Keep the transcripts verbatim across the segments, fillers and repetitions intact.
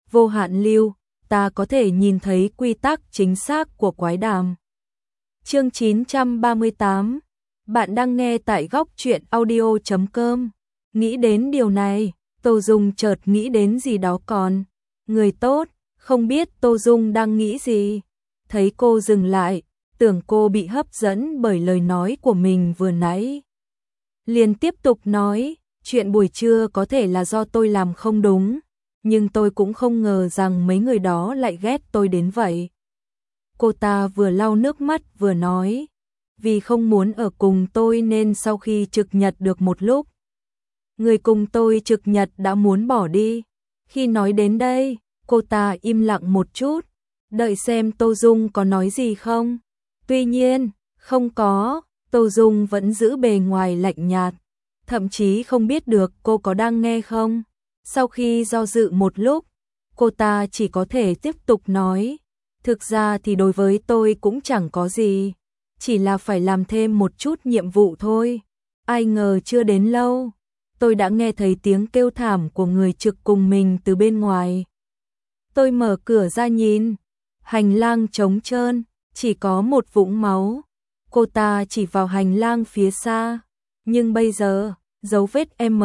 vô hạn lưu, ta có thể nhìn thấy quy tắc chính xác của quái đàm. Chương chín trăm ba mươi tám. Bạn đang nghe tại góc truyện audio chấm com. Nghĩ đến điều này, Tô Dung chợt nghĩ đến gì đó còn. Người tốt, không biết Tô Dung đang nghĩ gì. Thấy cô dừng lại, tưởng cô bị hấp dẫn bởi lời nói của mình vừa nãy. Liền tiếp tục nói, chuyện buổi trưa có thể là do tôi làm không đúng, nhưng tôi cũng không ngờ rằng mấy người đó lại ghét tôi đến vậy. Cô ta vừa lau nước mắt vừa nói, vì không muốn ở cùng tôi nên sau khi trực nhật được một lúc, người cùng tôi trực nhật đã muốn bỏ đi. Khi nói đến đây, cô ta im lặng một chút, đợi xem Tô Dung có nói gì không. Tuy nhiên, không có, Tô Dung vẫn giữ bề ngoài lạnh nhạt, thậm chí không biết được cô có đang nghe không. Sau khi do dự một lúc, cô ta chỉ có thể tiếp tục nói, thực ra thì đối với tôi cũng chẳng có gì, chỉ là phải làm thêm một chút nhiệm vụ thôi. Ai ngờ chưa đến lâu, tôi đã nghe thấy tiếng kêu thảm của người trực cùng mình từ bên ngoài. Tôi mở cửa ra nhìn, hành lang trống trơn, chỉ có một vũng máu. Cô ta chỉ vào hành lang phía xa, nhưng bây giờ, dấu vết M,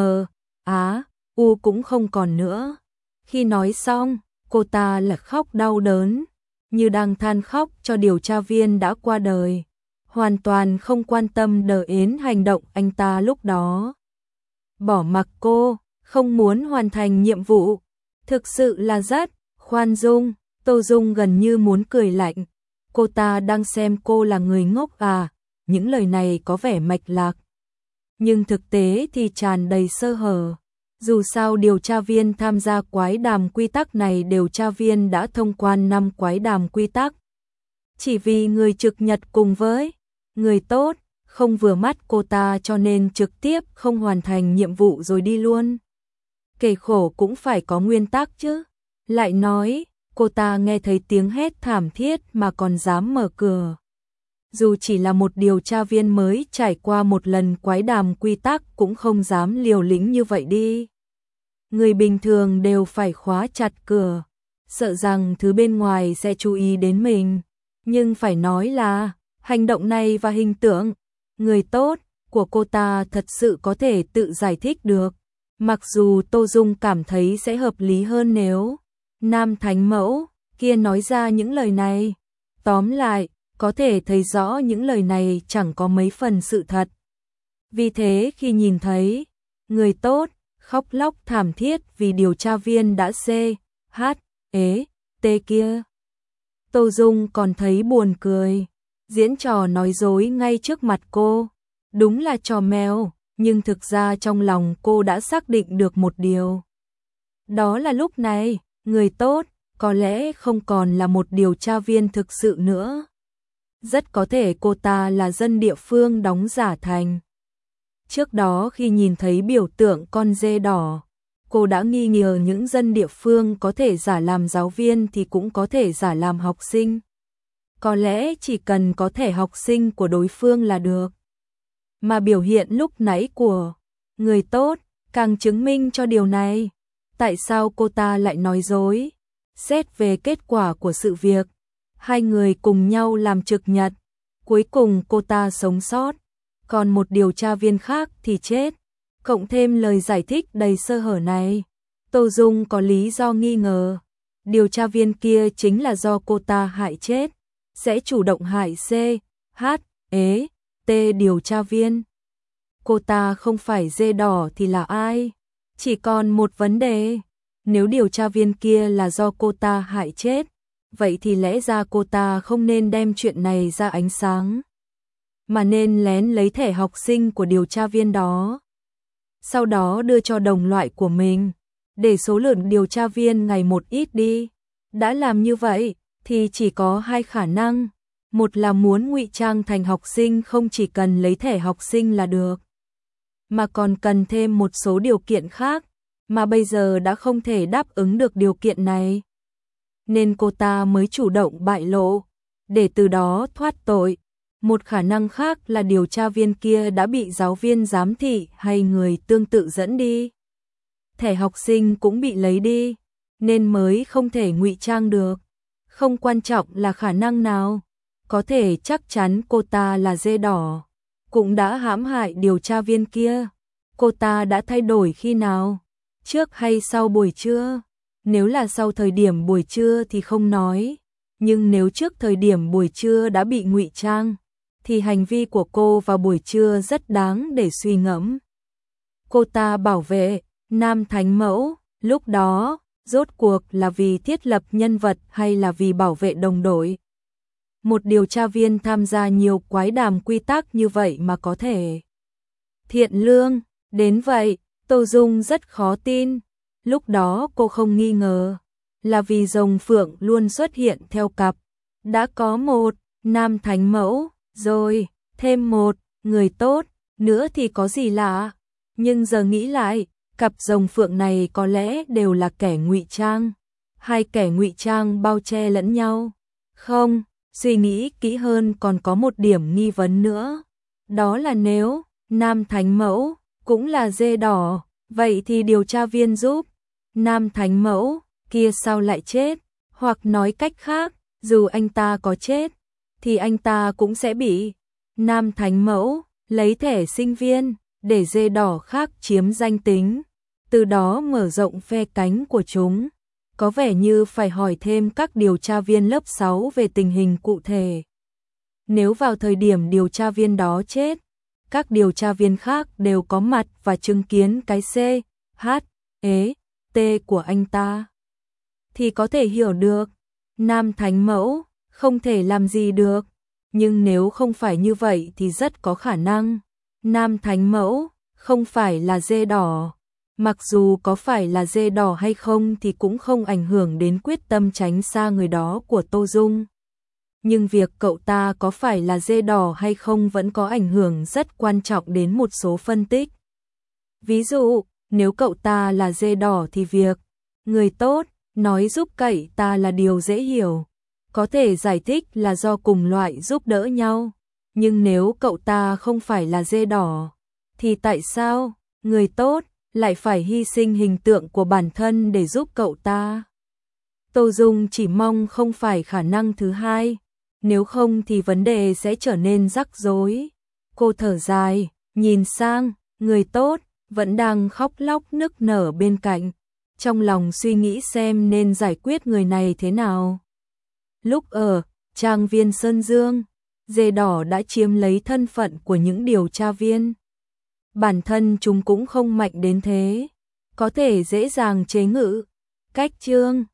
Á, U cũng không còn nữa. Khi nói xong, cô ta là khóc đau đớn, như đang than khóc cho điều tra viên đã qua đời, hoàn toàn không quan tâm đến hành động anh ta lúc đó. Bỏ mặc cô, không muốn hoàn thành nhiệm vụ, thực sự là rất khoan dung. Tô Dung gần như muốn cười lạnh, cô ta đang xem cô là người ngốc à, những lời này có vẻ mạch lạc, nhưng thực tế thì tràn đầy sơ hở. Dù sao điều tra viên tham gia quái đàm quy tắc này, điều tra viên đã thông quan năm quái đàm quy tắc. Chỉ vì người trực nhật cùng với người tốt không vừa mắt cô ta cho nên trực tiếp không hoàn thành nhiệm vụ rồi đi luôn. Kể khổ cũng phải có nguyên tắc chứ. Lại nói, cô ta nghe thấy tiếng hét thảm thiết mà còn dám mở cửa. Dù chỉ là một điều tra viên mới trải qua một lần quái đàm quy tắc cũng không dám liều lĩnh như vậy đi. Người bình thường đều phải khóa chặt cửa, sợ rằng thứ bên ngoài sẽ chú ý đến mình. Nhưng phải nói là, hành động này và hình tượng người tốt của cô ta thật sự có thể tự giải thích được. Mặc dù Tô Dung cảm thấy sẽ hợp lý hơn nếu nam thánh mẫu kia nói ra những lời này. Tóm lại, có thể thấy rõ những lời này chẳng có mấy phần sự thật. Vì thế khi nhìn thấy người tốt khóc lóc thảm thiết vì điều tra viên đã C, H, ế, T kia, Tô Dung còn thấy buồn cười. Diễn trò nói dối ngay trước mặt cô, đúng là trò mèo, nhưng thực ra trong lòng cô đã xác định được một điều. Đó là lúc này, người tốt có lẽ không còn là một điều tra viên thực sự nữa. Rất có thể cô ta là dân địa phương đóng giả thành. Trước đó khi nhìn thấy biểu tượng con dê đỏ, cô đã nghi ngờ những dân địa phương có thể giả làm giáo viên thì cũng có thể giả làm học sinh. Có lẽ chỉ cần có thẻ học sinh của đối phương là được. Mà biểu hiện lúc nãy của người tốt càng chứng minh cho điều này. Tại sao cô ta lại nói dối? Xét về kết quả của sự việc, hai người cùng nhau làm trực nhật, cuối cùng cô ta sống sót, còn một điều tra viên khác thì chết. Cộng thêm lời giải thích đầy sơ hở này, Tô Dung có lý do nghi ngờ điều tra viên kia chính là do cô ta hại chết, sẽ chủ động hại C, H, ế, T điều tra viên. Cô ta không phải dê đỏ thì là ai? Chỉ còn một vấn đề, nếu điều tra viên kia là do cô ta hại chết, vậy thì lẽ ra cô ta không nên đem chuyện này ra ánh sáng, mà nên lén lấy thẻ học sinh của điều tra viên đó, sau đó đưa cho đồng loại của mình, để số lượng điều tra viên ngày một ít đi. Đã làm như vậy thì chỉ có hai khả năng, một là muốn ngụy trang thành học sinh không chỉ cần lấy thẻ học sinh là được, mà còn cần thêm một số điều kiện khác, mà bây giờ đã không thể đáp ứng được điều kiện này. Nên cô ta mới chủ động bại lộ, để từ đó thoát tội. Một khả năng khác là điều tra viên kia đã bị giáo viên giám thị hay người tương tự dẫn đi. Thẻ học sinh cũng bị lấy đi. nên mới không thể ngụy trang được. Không quan trọng là khả năng nào, có thể chắc chắn cô ta là dê đỏ, cũng đã hãm hại điều tra viên kia. Cô ta đã thay đổi khi nào? Trước hay sau buổi trưa? Nếu là sau thời điểm buổi trưa thì không nói, nhưng nếu trước thời điểm buổi trưa đã bị ngụy trang, thì hành vi của cô vào buổi trưa rất đáng để suy ngẫm. Cô ta bảo vệ Nam Thánh Mẫu, lúc đó, rốt cuộc là vì thiết lập nhân vật hay là vì bảo vệ đồng đội? Một điều tra viên tham gia nhiều quái đàm quy tắc như vậy mà có thể thiện lương đến vậy, Tô Dung rất khó tin. Lúc đó cô không nghi ngờ, là vì rồng phượng luôn xuất hiện theo cặp. Đã có một Nam Thánh Mẫu, rồi thêm một người tốt nữa thì có gì lạ. Nhưng giờ nghĩ lại, cặp rồng phượng này có lẽ đều là kẻ ngụy trang. Hai kẻ ngụy trang bao che lẫn nhau. Không, suy nghĩ kỹ hơn còn có một điểm nghi vấn nữa. Đó là nếu Nam Thánh Mẫu cũng là dê đỏ, vậy thì điều tra viên giúp Nam Thánh Mẫu kia sao lại chết? Hoặc nói cách khác, dù anh ta có chết, thì anh ta cũng sẽ bị Nam Thánh Mẫu lấy thẻ sinh viên để dê đỏ khác chiếm danh tính, từ đó mở rộng phe cánh của chúng. Có vẻ như phải hỏi thêm các điều tra viên lớp sáu về tình hình cụ thể. Nếu vào thời điểm điều tra viên đó chết, các điều tra viên khác đều có mặt và chứng kiến cái C, H, E, T của anh ta, thì có thể hiểu được, Nam Thánh Mẫu không thể làm gì được. Nhưng nếu không phải như vậy thì rất có khả năng Nam Thánh Mẫu không phải là dê đỏ. Mặc dù có phải là dê đỏ hay không thì cũng không ảnh hưởng đến quyết tâm tránh xa người đó của Tô Dung. Nhưng việc cậu ta có phải là dê đỏ hay không vẫn có ảnh hưởng rất quan trọng đến một số phân tích. Ví dụ, nếu cậu ta là dê đỏ thì việc người tốt nói giúp cậy ta là điều dễ hiểu, có thể giải thích là do cùng loại giúp đỡ nhau. Nhưng nếu cậu ta không phải là dê đỏ, thì tại sao người tốt lại phải hy sinh hình tượng của bản thân để giúp cậu ta? Tô Dung chỉ mong không phải khả năng thứ hai, nếu không thì vấn đề sẽ trở nên rắc rối. Cô thở dài, nhìn sang người tốt vẫn đang khóc lóc nức nở bên cạnh, trong lòng suy nghĩ xem nên giải quyết người này thế nào. Lúc ở trang viên Sơn Dương, dê đỏ đã chiếm lấy thân phận của những điều tra viên. Bản thân chúng cũng không mạnh đến thế, có thể dễ dàng chế ngự. Cách chương